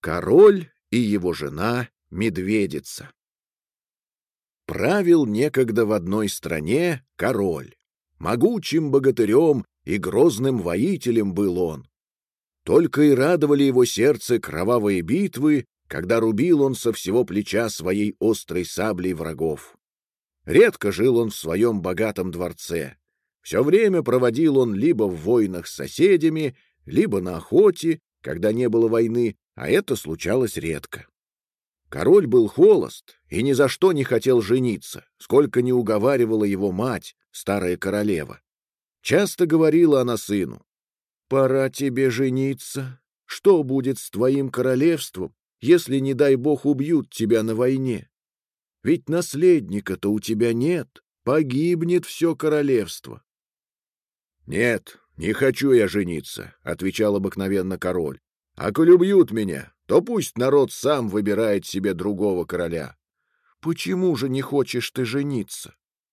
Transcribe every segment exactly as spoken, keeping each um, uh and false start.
Король и его жена Медведица. Правил некогда в одной стране король. Могучим богатырем и грозным воителем был он. Только и радовали его сердце кровавые битвы, когда рубил он со всего плеча своей острой саблей врагов. Редко жил он в своем богатом дворце. Все время проводил он либо в войнах с соседями, либо на охоте, когда не было войны, а это случалось редко. Король был холост и ни за что не хотел жениться, сколько ни уговаривала его мать, старая королева. Часто говорила она сыну: «Пора тебе жениться. Что будет с твоим королевством, если, не дай бог, убьют тебя на войне? Ведь наследника-то у тебя нет, погибнет все королевство». «Нет, не хочу я жениться», — отвечал обыкновенно король. «А коли убьют меня, то пусть народ сам выбирает себе другого короля». «Почему же не хочешь ты жениться?»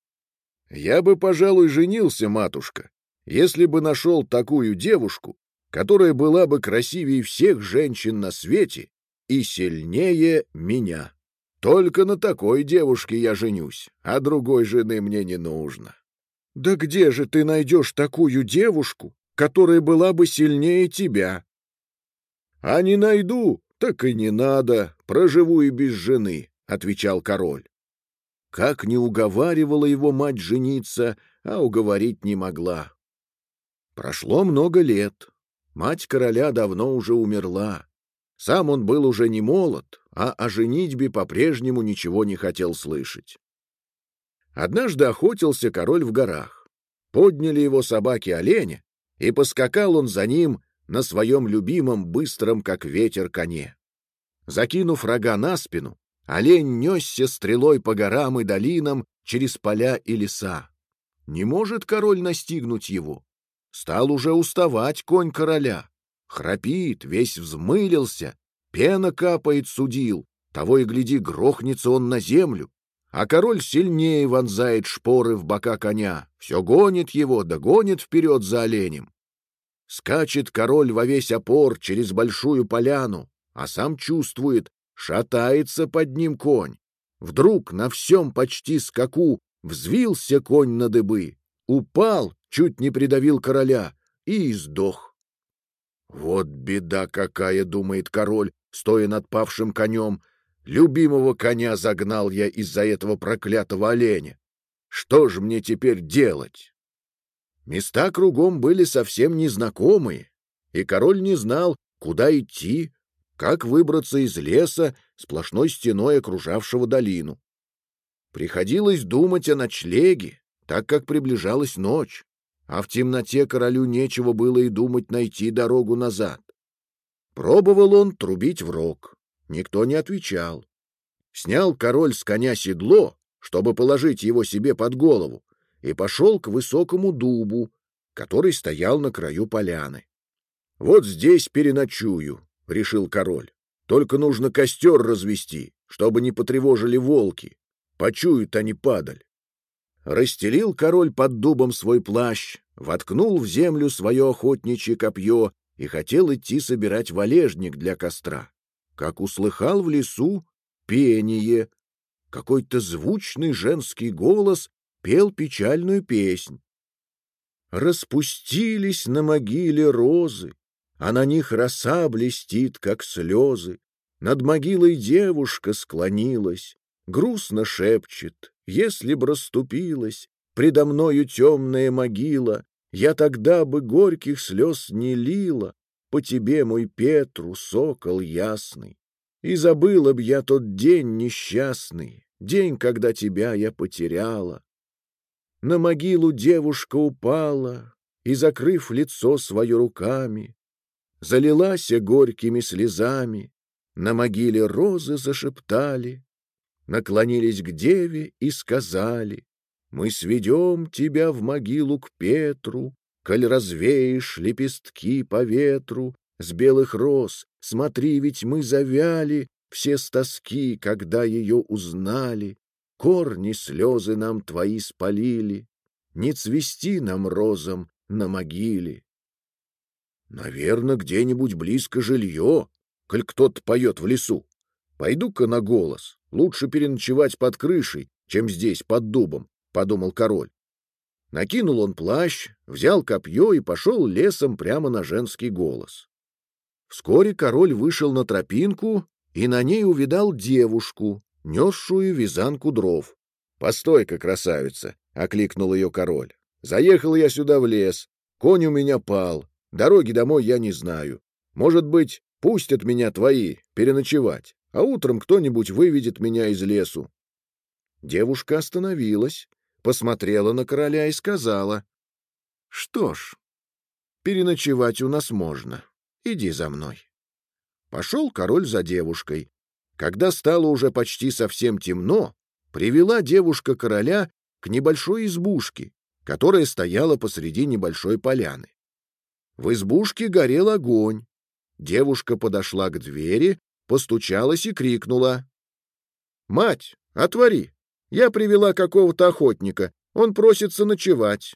«Я бы, пожалуй, женился, матушка, если бы нашел такую девушку, которая была бы красивее всех женщин на свете и сильнее меня. Только на такой девушке я женюсь, а другой жены мне не нужно». «Да где же ты найдешь такую девушку, которая была бы сильнее тебя?» «А не найду, так и не надо, проживу и без жены», — отвечал король. Как не уговаривала его мать жениться, а уговорить не могла. Прошло много лет. Мать короля давно уже умерла. Сам он был уже не молод, а о женитьбе по-прежнему ничего не хотел слышать. Однажды охотился король в горах. Подняли его собаки оленя, и поскакал он за ним на своем любимом, быстром, как ветер, коне. Закинув рога на спину, олень несся стрелой по горам и долинам через поля и леса. Не может король настигнуть его. Стал уже уставать конь короля. Храпит, весь взмылился, пена капает с удил, того и гляди, грохнется он на землю. А король сильнее вонзает шпоры в бока коня, все гонит его, да гонит вперед за оленем. Скачет король во весь опор через большую поляну, а сам чувствует, шатается под ним конь. Вдруг на всем почти скаку взвился конь на дыбы, упал, чуть не придавил короля и издох. «Вот беда какая!» — думает король, стоя над павшим конем. «Любимого коня загнал я из-за этого проклятого оленя. Что ж мне теперь делать?» Места кругом были совсем незнакомые, и король не знал, куда идти, как выбраться из леса, сплошной стеной окружавшего долину. Приходилось думать о ночлеге, так как приближалась ночь, а в темноте королю нечего было и думать найти дорогу назад. Пробовал он трубить в рог, никто не отвечал. Снял король с коня седло, чтобы положить его себе под голову, и пошел к высокому дубу, который стоял на краю поляны. «Вот здесь переночую», — решил король. «Только нужно костер развести, чтобы не потревожили волки. Почуют они падаль». Расстелил король под дубом свой плащ, воткнул в землю свое охотничье копье и хотел идти собирать валежник для костра. Как услыхал в лесу пение. Какой-то звучный женский голос пел печальную песнь. Распустились на могиле розы, а на них роса блестит, как слезы. Над могилой девушка склонилась, грустно шепчет: если б расступилась предо мною темная могила, я тогда бы горьких слез не лила по тебе, мой Петру, сокол ясный. И забыла б я тот день несчастный, день, когда тебя я потеряла. На могилу девушка упала и, закрыв лицо свое руками, залилась горькими слезами. На могиле розы зашептали, наклонились к деве и сказали: мы сведем тебя в могилу к Петру, коль развеешь лепестки по ветру с белых роз. Смотри, ведь мы завяли все с тоски, когда ее узнали. Корни слезы нам твои спалили, не цвести нам розам на могиле. Наверно, где-нибудь близко жилье. коль кто-то поет в лесу. Пойду-ка на голос. Лучше переночевать под крышей, чем здесь, под дубом, — подумал король. Накинул он плащ, взял копье и пошел лесом прямо на женский голос. Вскоре король вышел на тропинку и на ней увидал девушку, несшую вязанку дров. — Постой-ка, красавица! — окликнул ее король. — Заехал я сюда в лес. Конь у меня пал. Дороги домой я не знаю. Может быть, пустят меня твои переночевать, а утром кто-нибудь выведет меня из лесу. Девушка остановилась, посмотрела на короля и сказала: — Что ж, переночевать у нас можно. Иди за мной. Пошел король за девушкой. Когда стало уже почти совсем темно, привела девушка короля к небольшой избушке, которая стояла посреди небольшой поляны. В избушке горел огонь. Девушка подошла к двери, постучалась и крикнула: — Мать, отвори! Я привела какого-то охотника. Он просится ночевать.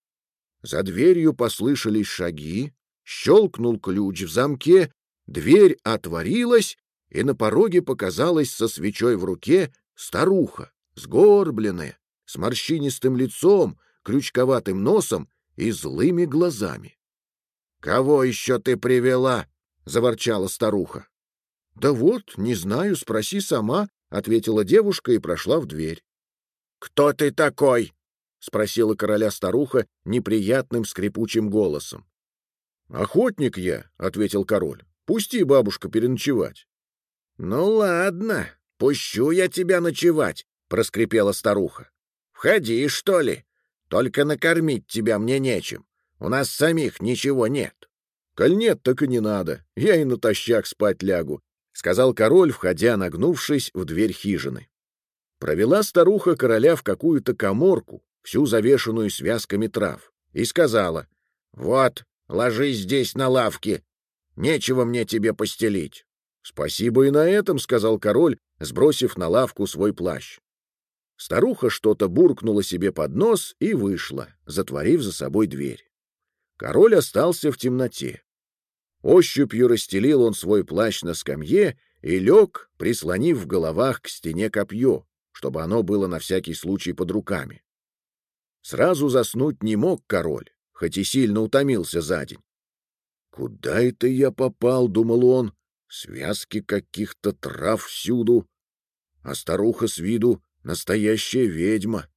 За дверью послышались шаги, щелкнул ключ в замке, дверь отворилась, и на пороге показалась со свечой в руке старуха, сгорбленная, с морщинистым лицом, крючковатым носом и злыми глазами. — Кого еще ты привела? — заворчала старуха. — Да вот, не знаю, спроси сама, — ответила девушка и прошла в дверь. — Кто ты такой? — спросила короля старуха неприятным скрипучим голосом. — Охотник я, — ответил король. — Пусти, бабушка, переночевать. — Ну ладно, пущу я тебя ночевать, — проскрипела старуха. — Входи, что ли? Только накормить тебя мне нечем. У нас самих ничего нет. — Коль нет, так и не надо. Я и натощак спать лягу, — сказал король, входя, нагнувшись в дверь хижины. Провела старуха короля в какую-то каморку, всю завешенную связками трав, и сказала: — Вот, ложись здесь на лавке. Нечего мне тебе постелить. — Спасибо и на этом, — сказал король, сбросив на лавку свой плащ. Старуха что-то буркнула себе под нос и вышла, затворив за собой дверь. Король остался в темноте. Ощупью расстелил он свой плащ на скамье и лег, прислонив в головах к стене копье, чтобы оно было на всякий случай под руками. Сразу заснуть не мог король, хоть и сильно утомился за день. «Куда это я попал?» — думал он. «Связки каких-то трав всюду, а старуха с виду настоящая ведьма».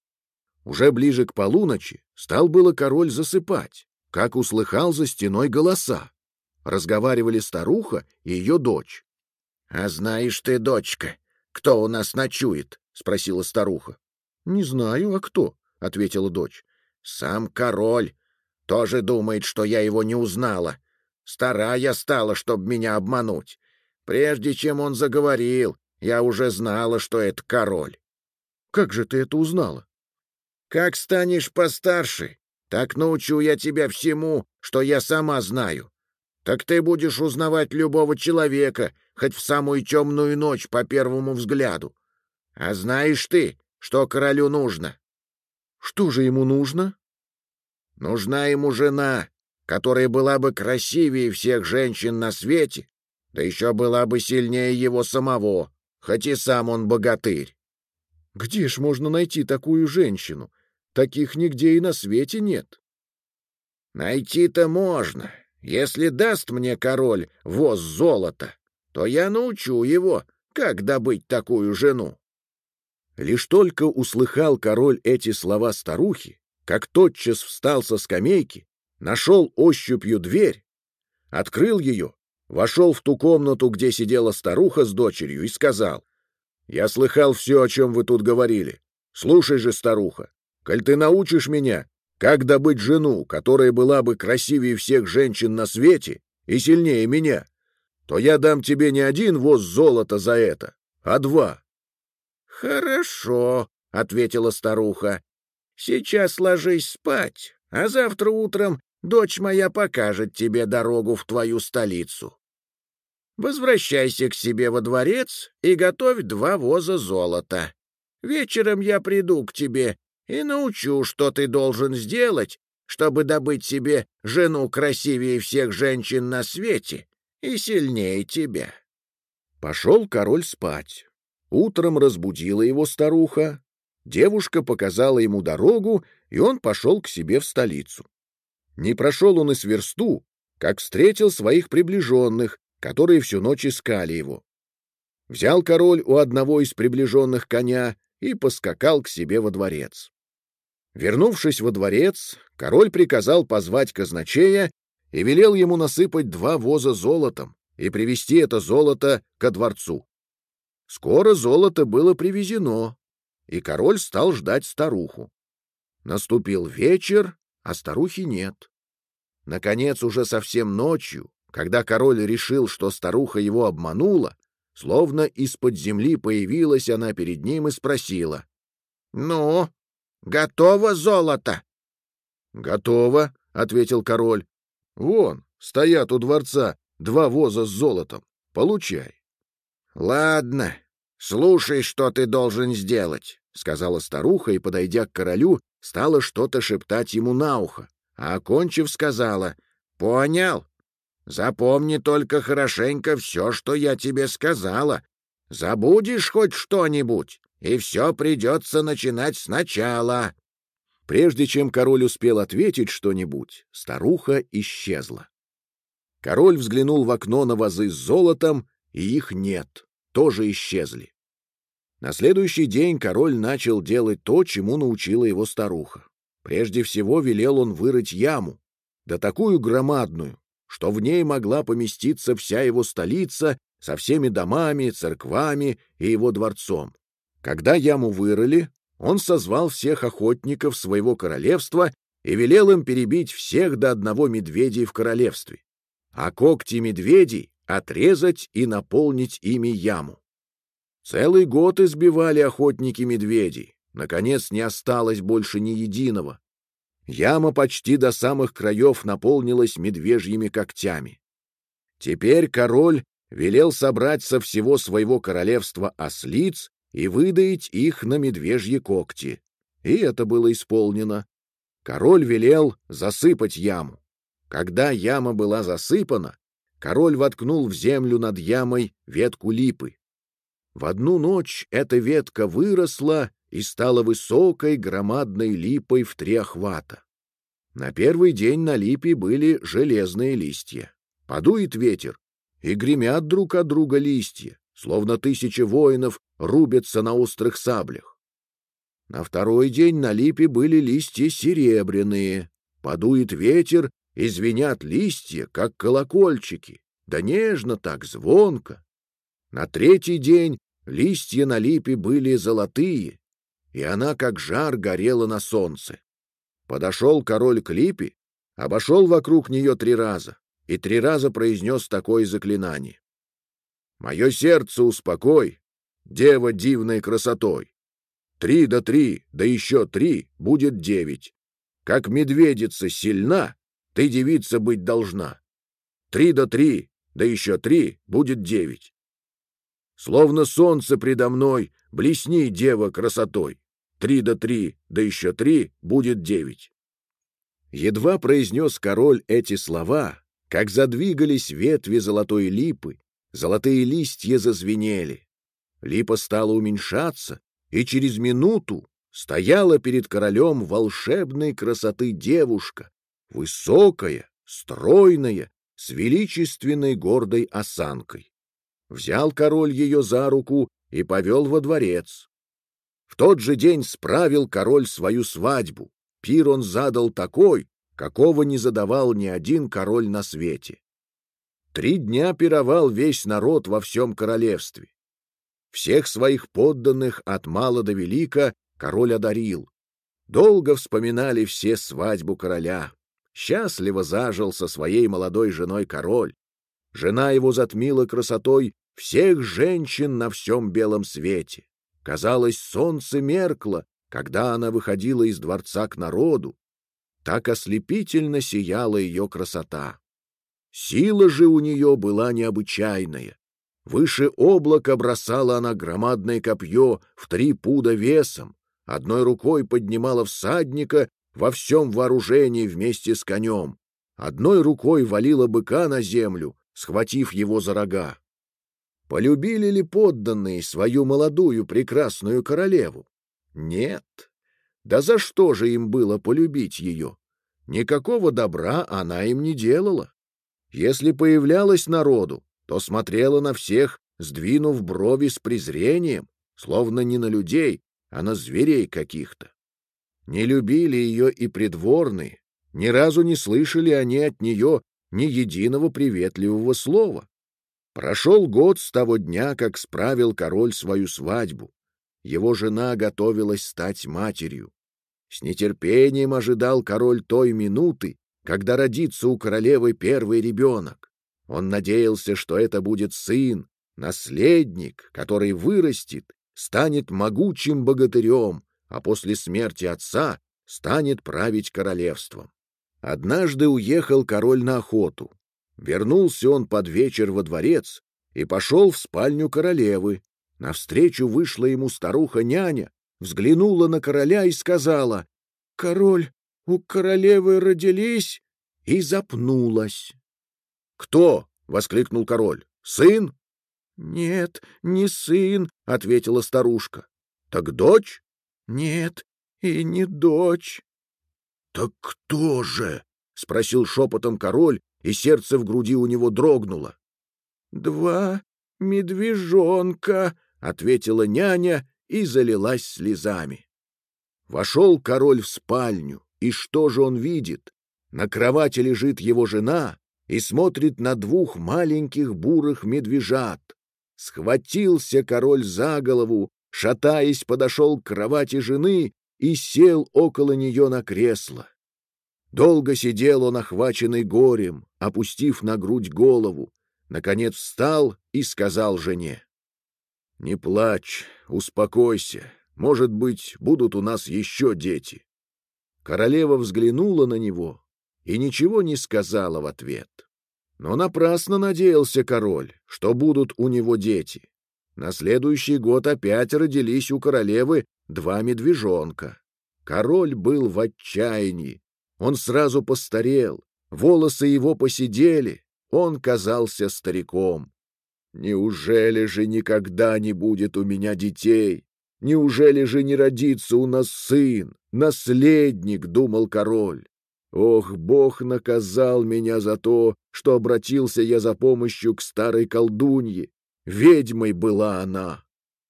Уже ближе к полуночи стал было король засыпать, как услыхал за стеной голоса. Разговаривали старуха и ее дочь. — А знаешь ты, дочка, кто у нас ночует? — спросила старуха. — Не знаю, а кто? — ответила дочь. — Сам король. Тоже думает, что я его не узнала. Стара я стала, чтобы меня обмануть. Прежде чем он заговорил, я уже знала, что это король. — Как же ты это узнала? — Как станешь постарше, так научу я тебя всему, что я сама знаю. Так ты будешь узнавать любого человека, хоть в самую темную ночь по первому взгляду. А знаешь ты, что королю нужно? — Что же ему нужно? — Нужна ему жена, которая была бы красивее всех женщин на свете, да еще была бы сильнее его самого, хоть и сам он богатырь. — Где ж можно найти такую женщину? Таких нигде и на свете нет. — Найти-то можно. Если даст мне король воз золота, то я научу его, как добыть такую жену. Лишь только услыхал король эти слова старухи, как тотчас встал со скамейки, нашел ощупью дверь, открыл ее, вошел в ту комнату, где сидела старуха с дочерью, и сказал: — Я слыхал все, о чем вы тут говорили. Слушай же, старуха, коль ты научишь меня, как добыть жену, которая была бы красивее всех женщин на свете и сильнее меня, то я дам тебе не один воз золота за это, а два. — Хорошо, — ответила старуха. — Сейчас ложись спать, а завтра утром дочь моя покажет тебе дорогу в твою столицу. Возвращайся к себе во дворец и готовь два воза золота. Вечером я приду к тебе и научу, что ты должен сделать, чтобы добыть себе жену красивее всех женщин на свете и сильнее тебя». Пошел король спать. Утром разбудила его старуха. Девушка показала ему дорогу, и он пошел к себе в столицу. Не прошел он и с версту, как встретил своих приближенных, которые всю ночь искали его. Взял король у одного из приближенных коня и поскакал к себе во дворец. Вернувшись во дворец, король приказал позвать казначея и велел ему насыпать два воза золотом и привезти это золото ко дворцу. Скоро золото было привезено, и король стал ждать старуху. Наступил вечер, а старухи нет. Наконец, уже совсем ночью, когда король решил, что старуха его обманула, словно из-под земли появилась она перед ним и спросила: «Ну, готово золото?» «Готово», — ответил король. «Вон, стоят у дворца два воза с золотом. Получай». «Ладно, слушай, что ты должен сделать», — сказала старуха и, подойдя к королю, стала что-то шептать ему на ухо, а, окончив, сказала: «Понял? Запомни только хорошенько все, что я тебе сказала. Забудешь хоть что-нибудь, и все придется начинать сначала». Прежде чем король успел ответить что-нибудь, старуха исчезла. Король взглянул в окно на вазы с золотом, и их нет, тоже исчезли. На следующий день король начал делать то, чему научила его старуха. Прежде всего велел он вырыть яму, да такую громадную, что в ней могла поместиться вся его столица со всеми домами, церквами и его дворцом. Когда яму вырыли, он созвал всех охотников своего королевства и велел им перебить всех до одного медведей в королевстве, а когти медведей отрезать и наполнить ими яму. Целый год избивали охотники медведей, наконец не осталось больше ни единого. Яма почти до самых краев наполнилась медвежьими когтями. Теперь король велел собрать со всего своего королевства ослиц и выдаить их на медвежьи когти. И это было исполнено. Король велел засыпать яму. Когда яма была засыпана, король воткнул в землю над ямой ветку липы. В одну ночь эта ветка выросла и стала высокой громадной липой в три охвата. На первый день на липе были железные листья. Подует ветер, и гремят друг от друга листья, словно тысячи воинов рубятся на острых саблях. На второй день на липе были листья серебряные. Подует ветер, и звенят листья, как колокольчики, да нежно так, звонко. На третий день листья на липе были золотые, и она, как жар, горела на солнце. Подошел король к липе, обошел вокруг нее три раза и три раза произнес такое заклинание: «Мое сердце успокой, дева дивной красотой. Три да три, да еще три будет девять. Как медведица сильна, ты, девица, быть должна. Три да три, да еще три будет девять. Словно солнце предо мной, блесни, дева, красотой. Три да три, да еще три будет девять». Едва произнес король эти слова, как задвигались ветви золотой липы, золотые листья зазвенели. Липа стала уменьшаться, и через минуту стояла перед королем волшебной красоты девушка, высокая, стройная, с величественной гордой осанкой. Взял король ее за руку и повел во дворец. В тот же день справил король свою свадьбу. Пир он задал такой, какого не задавал ни один король на свете. Три дня пировал весь народ во всем королевстве. Всех своих подданных от мала до велика король одарил. Долго вспоминали все свадьбу короля. Счастливо зажил со своей молодой женой король. Жена его затмила красотой всех женщин на всем белом свете. Казалось, солнце меркло, когда она выходила из дворца к народу. Так ослепительно сияла ее красота. Сила же у нее была необычайная. Выше облака бросала она громадное копье в три пуда весом, одной рукой поднимала всадника во всем вооружении вместе с конем, одной рукой валила быка на землю, схватив его за рога. Полюбили ли подданные свою молодую прекрасную королеву? Нет. Да за что же им было полюбить ее? Никакого добра она им не делала. Если появлялась народу, то смотрела на всех, сдвинув брови с презрением, словно не на людей, а на зверей каких-то. Не любили ее и придворные, ни разу не слышали они от нее ни единого приветливого слова. Прошел год с того дня, как справил король свою свадьбу. Его жена готовилась стать матерью. С нетерпением ожидал король той минуты, когда родится у королевы первый ребенок. Он надеялся, что это будет сын, наследник, который вырастет, станет могучим богатырем, а после смерти отца станет править королевством. Однажды уехал король на охоту. Вернулся он под вечер во дворец и пошел в спальню королевы. Навстречу вышла ему старуха-няня, взглянула на короля и сказала: «Король, у королевы родились», и запнулась. «Кто?» — воскликнул король. «Сын?» «Нет, не сын», — ответила старушка. «Так дочь?» «Нет, и не дочь». «Так кто же?» — спросил шепотом король, и сердце в груди у него дрогнуло. «Два медвежонка», — ответила няня и залилась слезами. Вошел король в спальню, и что же он видит? На кровати лежит его жена и смотрит на двух маленьких бурых медвежат. Схватился король за голову, шатаясь, подошел к кровати жены и сел около нее на кресло. Долго сидел он, охваченный горем, опустив на грудь голову. Наконец встал и сказал жене: «Не плачь, успокойся. Может быть, будут у нас еще дети». Королева взглянула на него и ничего не сказала в ответ. Но напрасно надеялся король, что будут у него дети. На следующий год опять родились у королевы два медвежонка. Король был в отчаянии. Он сразу постарел, волосы его поседели, он казался стариком. «Неужели же никогда не будет у меня детей? Неужели же не родится у нас сын, наследник?» — думал король. «Ох, Бог наказал меня за то, что обратился я за помощью к старой колдунье. Ведьмой была она».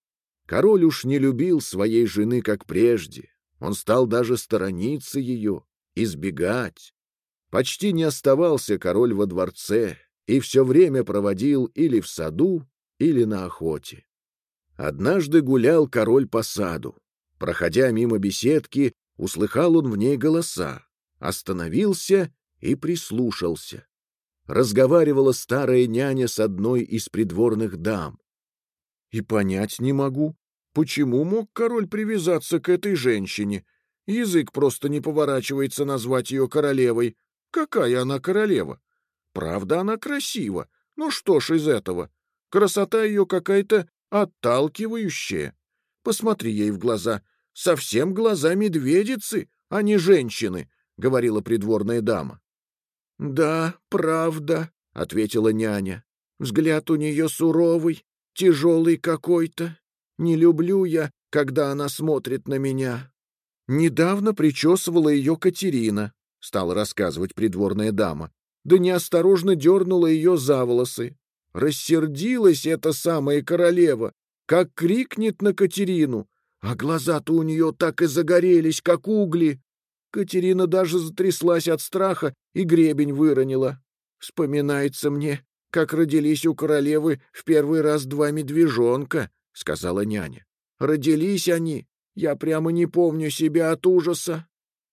Король уж не любил своей жены, как прежде. Он стал даже сторониться ее, избегать. Почти не оставался король во дворце и все время проводил или в саду, или на охоте. Однажды гулял король по саду. Проходя мимо беседки, услыхал он в ней голоса, остановился и прислушался. Разговаривала старая няня с одной из придворных дам. «И понять не могу, почему мог король привязаться к этой женщине? Язык просто не поворачивается назвать ее королевой. Какая она королева? Правда, она красива. Ну что ж из этого? Красота ее какая-то отталкивающая. Посмотри ей в глаза. Совсем глаза медведицы, а не женщины», — говорила придворная дама. «Да, правда», — ответила няня. «Взгляд у нее суровый, тяжелый какой-то. Не люблю я, когда она смотрит на меня». «Недавно причесывала ее Катерина», — стала рассказывать придворная дама. «Да неосторожно дернула ее за волосы. Рассердилась эта самая королева, как крикнет на Катерину, а глаза-то у нее так и загорелись, как угли. Катерина даже затряслась от страха и гребень выронила. Вспоминается мне, как родились у королевы в первый раз два медвежонка», — сказала няня. «Родились они, я прямо не помню себя от ужаса.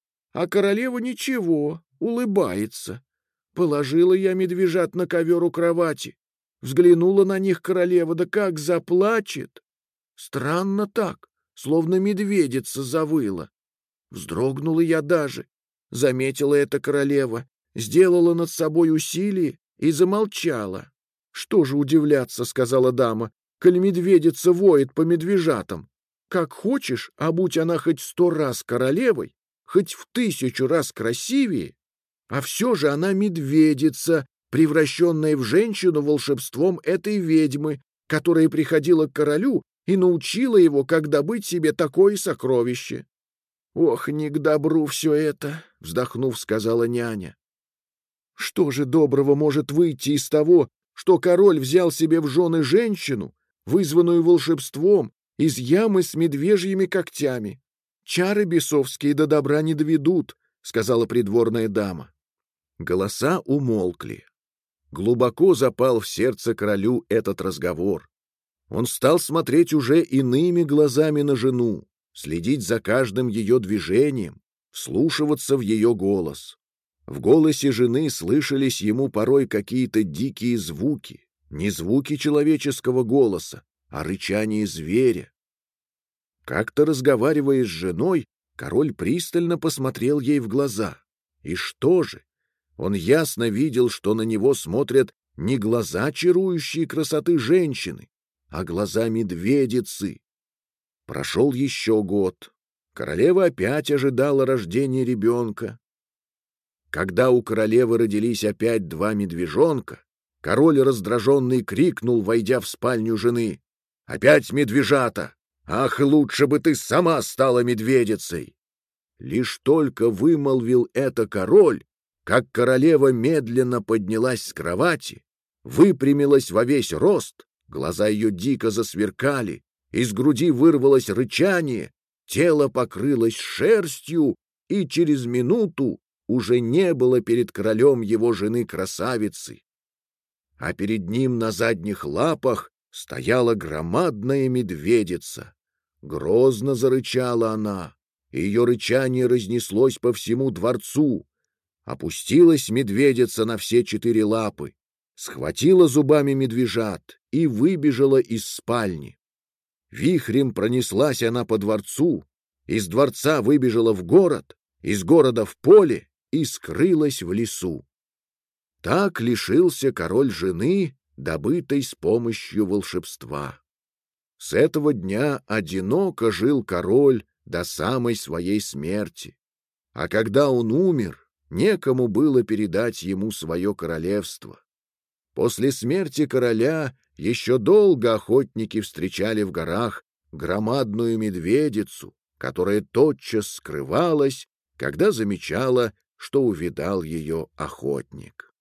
А королева ничего, улыбается. Положила я медвежат на ковер у кровати. Взглянула на них королева, да как заплачет. Странно так, словно медведица завыла. Вздрогнула я даже. Заметила это королева, сделала над собой усилие и замолчала. «Что же удивляться, — сказала дама, — коль медведица воет по медвежатам. Как хочешь, а будь она хоть сто раз королевой, хоть в тысячу раз красивее, а все же она медведица, превращенная в женщину волшебством этой ведьмы, которая приходила к королю и научила его, как добыть себе такое сокровище. — Ох, не к добру все это, — вздохнув, сказала няня. — Что же доброго может выйти из того, что король взял себе в жены женщину, вызванную волшебством, из ямы с медвежьими когтями? Чары бесовские до добра не доведут, — сказала придворная дама. Голоса умолкли. Глубоко запал в сердце королю этот разговор. Он стал смотреть уже иными глазами на жену, следить за каждым ее движением, вслушиваться в ее голос. В голосе жены слышались ему порой какие-то дикие звуки, не звуки человеческого голоса, а рычание зверя. Как-то, разговаривая с женой, король пристально посмотрел ей в глаза. И что же? Он ясно видел, что на него смотрят не глаза чарующей красоты женщины, а глаза медведицы. Прошел еще год. Королева опять ожидала рождения ребенка. Когда у королевы родились опять два медвежонка, король раздраженный крикнул, войдя в спальню жены: «Опять медвежата! Ах, лучше бы ты сама стала медведицей!» Лишь только вымолвил это король, как королева медленно поднялась с кровати, выпрямилась во весь рост, глаза ее дико засверкали, из груди вырвалось рычание, тело покрылось шерстью, и через минуту уже не было перед королем его жены-красавицы. А перед ним на задних лапах стояла громадная медведица. Грозно зарычала она, и ее рычание разнеслось по всему дворцу. Опустилась медведица на все четыре лапы, схватила зубами медвежат и выбежала из спальни. Вихрем пронеслась она по дворцу, из дворца выбежала в город, из города в поле и скрылась в лесу. Так лишился король жены, добытой с помощью волшебства. С этого дня одиноко жил король до самой своей смерти. А когда он умер, некому было передать ему свое королевство. После смерти короля еще долго охотники встречали в горах громадную медведицу, которая тотчас скрывалась, когда замечала, что увидал ее охотник.